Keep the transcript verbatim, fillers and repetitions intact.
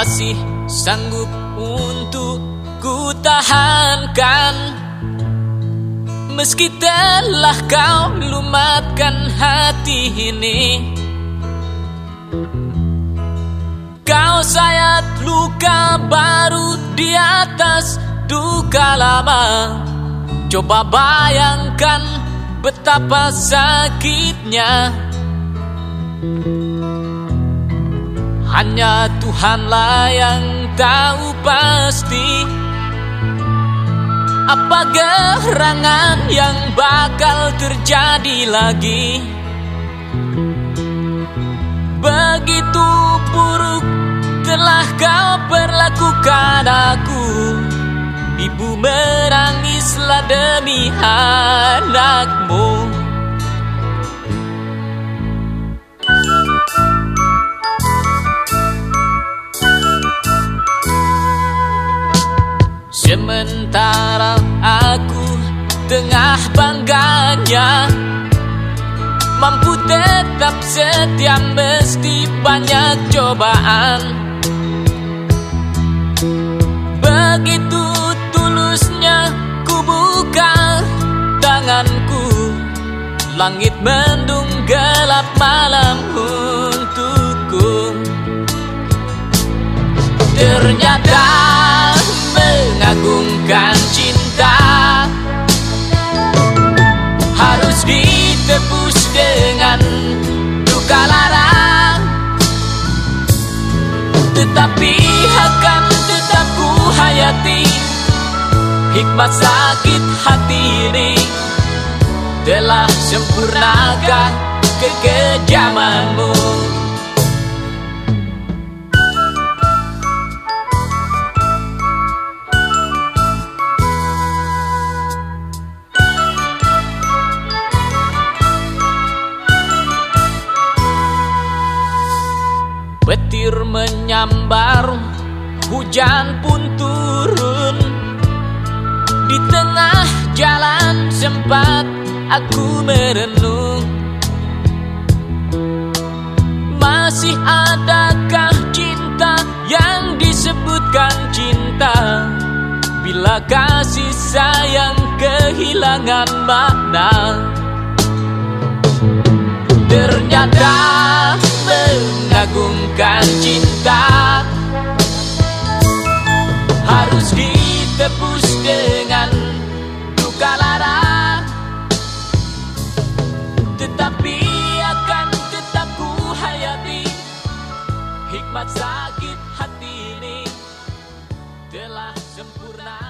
masih sanggup untuk ku tahankan, meski telah kau lumatkan hati ini. Kau sayat luka baru di atas duka lama. Coba bayangkan betapa sakitnya. Hanya Tuhanlah yang tahu pasti apa gerangan yang bakal terjadi lagi. Begitu buruk telah kau perlakukan aku. Ibu menangislah demi anakmu. Sementara aku tengah bangganya, mampu tetap setia meski banyak cobaan. Begitu tulusnya ku buka tanganku, langit mendung gelap malam untukku. Ternyata mengagungkan cinta harus ditebus dengan duka lara, tetapi akan tetap ku hayati hikmat sakit hati ini. Telah sempurnakah kekejamanmu? Petir menyambar, hujan pun turun. Di tengah jalan sempat aku merenung, masih adakah cinta yang disebutkan cinta bila kasih sayang kehilangan makna? Ternyata mengagungkan cinta harus ditebus dengan duka lara, tetapi akan tetap ku hayati hikmat sakit hati ini. Telah sempurna